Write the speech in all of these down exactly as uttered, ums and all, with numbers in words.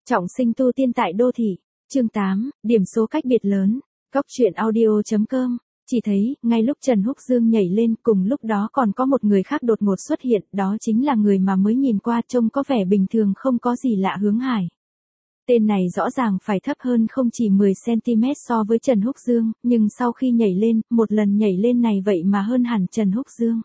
Trọng sinh tu tiên tại đô thị, chương tám, điểm số cách biệt lớn, Cóc truyện audio.com. Chỉ thấy, ngay lúc Trần Húc Dương nhảy lên, cùng lúc đó còn có một người khác đột ngột xuất hiện, đó chính là người mà mới nhìn qua trông có vẻ bình thường không có gì lạ Hướng Hải. Tên này rõ ràng phải thấp hơn không chỉ mười xăng-ti-mét so với Trần Húc Dương, nhưng sau khi nhảy lên, một lần nhảy lên này vậy mà hơn hẳn Trần Húc Dương.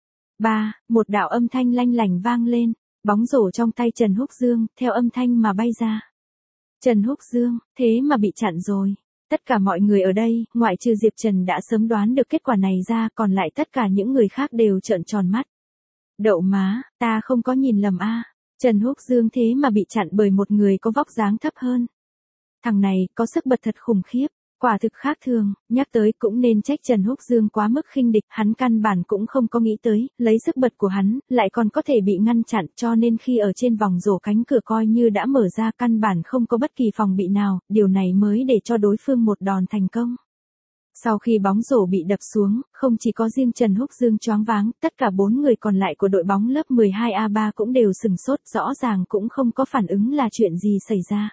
ba. Một đạo âm thanh lanh lảnh vang lên, bóng rổ trong tay Trần Húc Dương, theo âm thanh mà bay ra. Trần Húc Dương, thế mà bị chặn rồi. Tất cả mọi người ở đây, ngoại trừ Diệp Trần đã sớm đoán được kết quả này ra, còn lại tất cả những người khác đều trợn tròn mắt. Đậu má, ta không có nhìn lầm a. Trần Húc Dương thế mà bị chặn bởi một người có vóc dáng thấp hơn. Thằng này, có sức bật thật khủng khiếp, quả thực khác thường, nhắc tới cũng nên trách Trần Húc Dương quá mức khinh địch, hắn căn bản cũng không có nghĩ tới, lấy sức bật của hắn, lại còn có thể bị ngăn chặn, cho nên khi ở trên vòng rổ cánh cửa coi như đã mở ra căn bản không có bất kỳ phòng bị nào, điều này mới để cho đối phương một đòn thành công. Sau khi bóng rổ bị đập xuống, không chỉ có riêng Trần Húc Dương choáng váng, tất cả bốn người còn lại của đội bóng lớp mười hai A ba cũng đều sừng sốt, rõ ràng cũng không có phản ứng là chuyện gì xảy ra.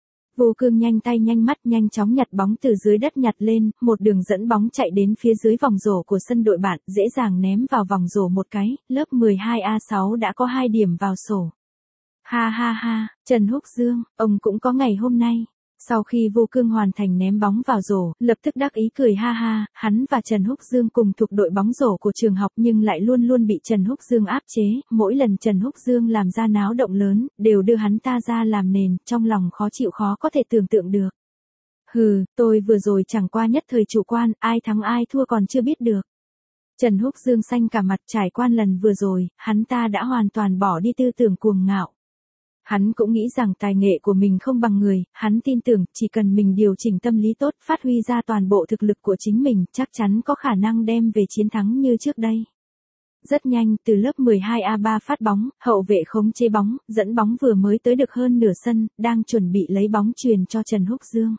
Vô Cương nhanh tay nhanh mắt nhanh chóng nhặt bóng từ dưới đất nhặt lên, một đường dẫn bóng chạy đến phía dưới vòng rổ của sân đội bạn, dễ dàng ném vào vòng rổ một cái, lớp mười hai A sáu đã có hai điểm vào sổ. Ha ha ha, Trần Húc Dương, ông cũng có ngày hôm nay. Sau khi Vô Cương hoàn thành ném bóng vào rổ, lập tức đắc ý cười ha ha, hắn và Trần Húc Dương cùng thuộc đội bóng rổ của trường học nhưng lại luôn luôn bị Trần Húc Dương áp chế, mỗi lần Trần Húc Dương làm ra náo động lớn, đều đưa hắn ta ra làm nền, trong lòng khó chịu khó có thể tưởng tượng được. Hừ, tôi vừa rồi chẳng qua nhất thời chủ quan, ai thắng ai thua còn chưa biết được. Trần Húc Dương xanh cả mặt, trải qua lần vừa rồi, hắn ta đã hoàn toàn bỏ đi tư tưởng cuồng ngạo. Hắn cũng nghĩ rằng tài nghệ của mình không bằng người, hắn tin tưởng chỉ cần mình điều chỉnh tâm lý tốt, phát huy ra toàn bộ thực lực của chính mình, chắc chắn có khả năng đem về chiến thắng như trước đây. Rất nhanh, từ lớp mười hai A ba phát bóng, hậu vệ khống chế bóng, dẫn bóng vừa mới tới được hơn nửa sân, đang chuẩn bị lấy bóng truyền cho Trần Húc Dương.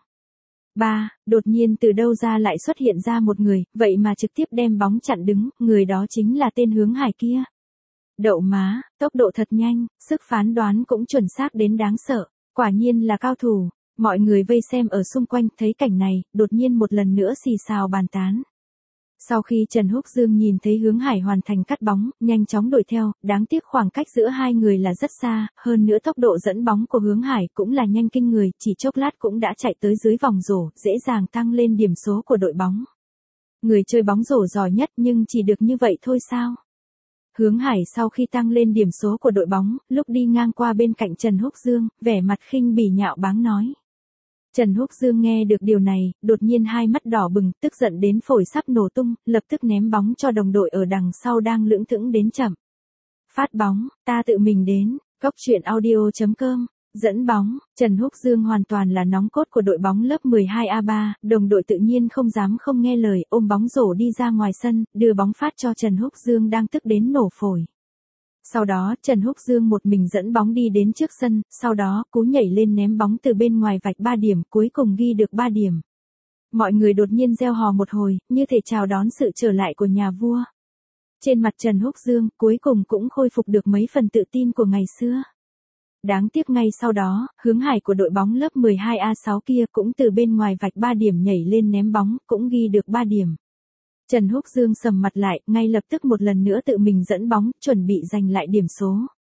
ba. Đột nhiên từ đâu ra lại xuất hiện ra một người, vậy mà trực tiếp đem bóng chặn đứng, người đó chính là tên Hướng Hải kia. Đậu má, tốc độ thật nhanh, sức phán đoán cũng chuẩn xác đến đáng sợ, quả nhiên là cao thủ. Mọi người vây xem ở xung quanh thấy cảnh này, đột nhiên một lần nữa xì xào bàn tán. Sau khi Trần Húc Dương nhìn thấy Hướng Hải hoàn thành cắt bóng, nhanh chóng đuổi theo, đáng tiếc khoảng cách giữa hai người là rất xa, hơn nữa tốc độ dẫn bóng của Hướng Hải cũng là nhanh kinh người, chỉ chốc lát cũng đã chạy tới dưới vòng rổ, dễ dàng tăng lên điểm số của đội bóng. Người chơi bóng rổ giỏi nhất nhưng chỉ được như vậy thôi sao? Hướng Hải sau khi tăng lên điểm số của đội bóng, lúc đi ngang qua bên cạnh Trần Húc Dương, vẻ mặt khinh bỉ nhạo báng nói. Trần Húc Dương nghe được điều này, đột nhiên hai mắt đỏ bừng, tức giận đến phổi sắp nổ tung, lập tức ném bóng cho đồng đội ở đằng sau đang lững thững đến chậm. Phát bóng, ta tự mình đến, Cóc truyện audio.com. Dẫn bóng, Trần Húc Dương hoàn toàn là nóng cốt của đội bóng lớp mười hai A ba, đồng đội tự nhiên không dám không nghe lời, ôm bóng rổ đi ra ngoài sân, đưa bóng phát cho Trần Húc Dương đang tức đến nổ phổi. Sau đó, Trần Húc Dương một mình dẫn bóng đi đến trước sân, sau đó, cú nhảy lên ném bóng từ bên ngoài vạch ba điểm, cuối cùng ghi được ba điểm. Mọi người đột nhiên reo hò một hồi, như thể chào đón sự trở lại của nhà vua. Trên mặt Trần Húc Dương, cuối cùng cũng khôi phục được mấy phần tự tin của ngày xưa. Đáng tiếc ngay sau đó, Hướng Hải của đội bóng lớp mười hai A sáu kia cũng từ bên ngoài vạch ba điểm nhảy lên ném bóng, cũng ghi được ba điểm. Trần Húc Dương sầm mặt lại, ngay lập tức một lần nữa tự mình dẫn bóng, chuẩn bị giành lại điểm số.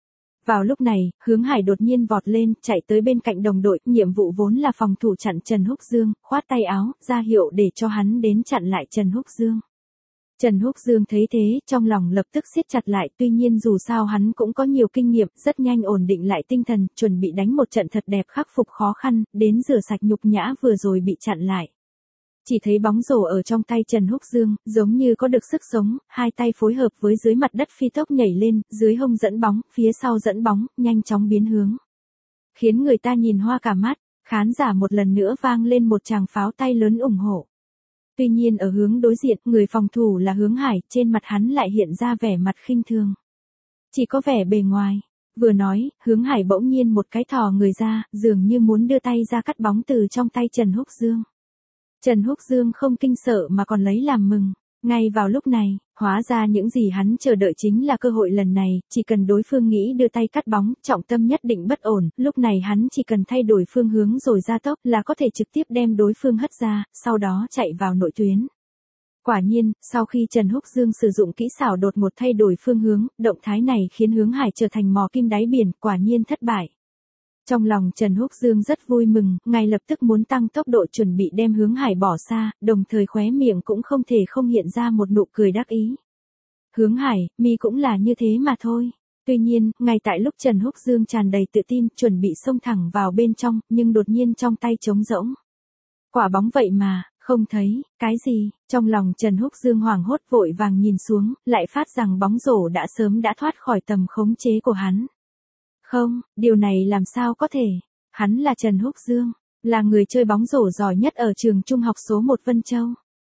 Vào lúc này, Hướng Hải đột nhiên vọt lên, chạy tới bên cạnh đồng đội, nhiệm vụ vốn là phòng thủ chặn Trần Húc Dương, khoát tay áo, ra hiệu để cho hắn đến chặn lại Trần Húc Dương. Trần Húc Dương thấy thế, trong lòng lập tức siết chặt lại, tuy nhiên dù sao hắn cũng có nhiều kinh nghiệm, rất nhanh ổn định lại tinh thần, chuẩn bị đánh một trận thật đẹp khắc phục khó khăn, đến rửa sạch nhục nhã vừa rồi bị chặn lại. Chỉ thấy bóng rổ ở trong tay Trần Húc Dương, giống như có được sức sống, hai tay phối hợp với dưới mặt đất phi tốc nhảy lên, dưới hông dẫn bóng, phía sau dẫn bóng, nhanh chóng biến hướng. Khiến người ta nhìn hoa cả mắt, khán giả một lần nữa vang lên một tràng pháo tay lớn ủng hộ. Tuy nhiên ở hướng đối diện, người phòng thủ là Hướng Hải, trên mặt hắn lại hiện ra vẻ mặt khinh thường. Chỉ có vẻ bề ngoài. Vừa nói, Hướng Hải bỗng nhiên một cái thò người ra, dường như muốn đưa tay ra cắt bóng từ trong tay Trần Húc Dương. Trần Húc Dương không kinh sợ mà còn lấy làm mừng. Ngay vào lúc này, hóa ra những gì hắn chờ đợi chính là cơ hội lần này, chỉ cần đối phương nghĩ đưa tay cắt bóng, trọng tâm nhất định bất ổn, lúc này hắn chỉ cần thay đổi phương hướng rồi gia tốc là có thể trực tiếp đem đối phương hất ra, sau đó chạy vào nội tuyến. Quả nhiên, sau khi Trần Húc Dương sử dụng kỹ xảo đột ngột thay đổi phương hướng, động thái này khiến Hướng Hải trở thành mò kim đáy biển, quả nhiên thất bại. Trong lòng Trần Húc Dương rất vui mừng, ngay lập tức muốn tăng tốc độ chuẩn bị đem Hướng Hải bỏ xa, đồng thời khóe miệng cũng không thể không hiện ra một nụ cười đắc ý. Hướng Hải, mi cũng là như thế mà thôi. Tuy nhiên, ngay tại lúc Trần Húc Dương tràn đầy tự tin, chuẩn bị xông thẳng vào bên trong, nhưng đột nhiên trong tay trống rỗng. Quả bóng vậy mà, không thấy, cái gì, trong lòng Trần Húc Dương hoảng hốt vội vàng nhìn xuống, lại phát rằng bóng rổ đã sớm đã thoát khỏi tầm khống chế của hắn. Không, điều này làm sao có thể, hắn là Trần Húc Dương, là người chơi bóng rổ giỏi nhất ở trường trung học số một Vân Châu.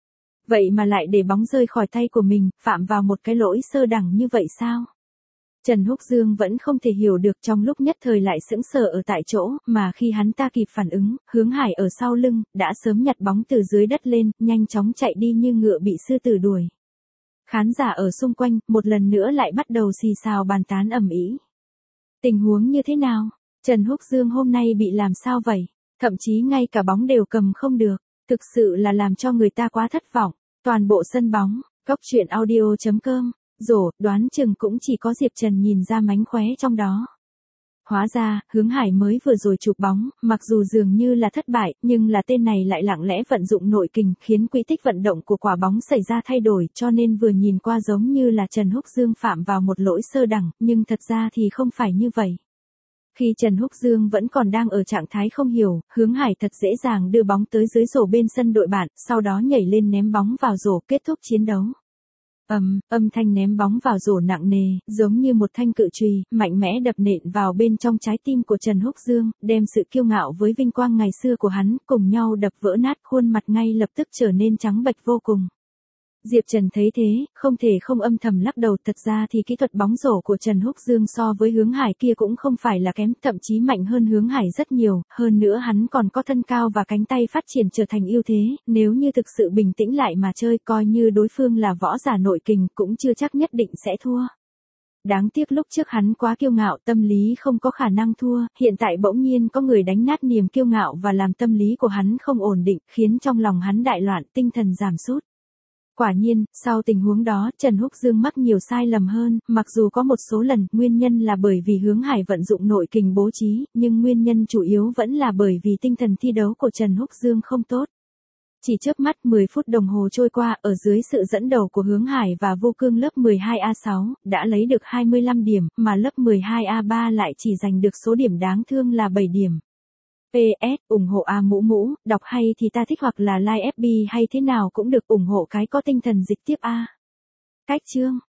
Vậy mà lại để bóng rơi khỏi tay của mình, phạm vào một cái lỗi sơ đẳng như vậy sao? Trần Húc Dương vẫn không thể hiểu được, trong lúc nhất thời lại sững sờ ở tại chỗ, mà khi hắn ta kịp phản ứng, Hướng Hải ở sau lưng, đã sớm nhặt bóng từ dưới đất lên, nhanh chóng chạy đi như ngựa bị sư tử đuổi. Khán giả ở xung quanh, một lần nữa lại bắt đầu xì xào bàn tán ầm ĩ. Tình huống như thế nào? Trần Húc Dương hôm nay bị làm sao vậy? Thậm chí ngay cả bóng đều cầm không được, thực sự là làm cho người ta quá thất vọng. Toàn bộ sân bóng, Cốc Truyện Audio chấm com, rổ, đoán chừng cũng chỉ có Diệp Trần nhìn ra mánh khóe trong đó. Hóa ra, Hướng Hải mới vừa rồi chụp bóng, mặc dù dường như là thất bại, nhưng là tên này lại lặng lẽ vận dụng nội kình, khiến quỹ tích vận động của quả bóng xảy ra thay đổi, cho nên vừa nhìn qua giống như là Trần Húc Dương phạm vào một lỗi sơ đẳng, nhưng thật ra thì không phải như vậy. Khi Trần Húc Dương vẫn còn đang ở trạng thái không hiểu, Hướng Hải thật dễ dàng đưa bóng tới dưới rổ bên sân đội bạn, sau đó nhảy lên ném bóng vào rổ, kết thúc chiến đấu. Ầm, âm, âm thanh ném bóng vào rổ nặng nề, giống như một thanh cự chùy, mạnh mẽ đập nện vào bên trong trái tim của Trần Húc Dương, đem sự kiêu ngạo với vinh quang ngày xưa của hắn, cùng nhau đập vỡ nát, khuôn mặt ngay lập tức trở nên trắng bệch vô cùng. Diệp Trần thấy thế, không thể không âm thầm lắc đầu, thật ra thì kỹ thuật bóng rổ của Trần Húc Dương so với Hướng Hải kia cũng không phải là kém, thậm chí mạnh hơn Hướng Hải rất nhiều, hơn nữa hắn còn có thân cao và cánh tay phát triển trở thành ưu thế, nếu như thực sự bình tĩnh lại mà chơi, coi như đối phương là võ giả nội kình cũng chưa chắc nhất định sẽ thua. Đáng tiếc lúc trước hắn quá kiêu ngạo, tâm lý không có khả năng thua, hiện tại bỗng nhiên có người đánh nát niềm kiêu ngạo và làm tâm lý của hắn không ổn định, khiến trong lòng hắn đại loạn, tinh thần giảm sút. Quả nhiên, sau tình huống đó, Trần Húc Dương mắc nhiều sai lầm hơn, mặc dù có một số lần, nguyên nhân là bởi vì Hướng Hải vận dụng nội kình bố trí, nhưng nguyên nhân chủ yếu vẫn là bởi vì tinh thần thi đấu của Trần Húc Dương không tốt. Chỉ chớp mắt mười phút đồng hồ trôi qua, ở dưới sự dẫn đầu của Hướng Hải và Vô Cương lớp mười hai A sáu, đã lấy được hai mươi lăm điểm, mà lớp mười hai A ba lại chỉ giành được số điểm đáng thương là bảy điểm. pê ét, ủng hộ A Mũ Mũ, đọc hay thì ta thích hoặc là like ép bê hay thế nào cũng được, ủng hộ cái có tinh thần dịch tiếp A. Cách chương.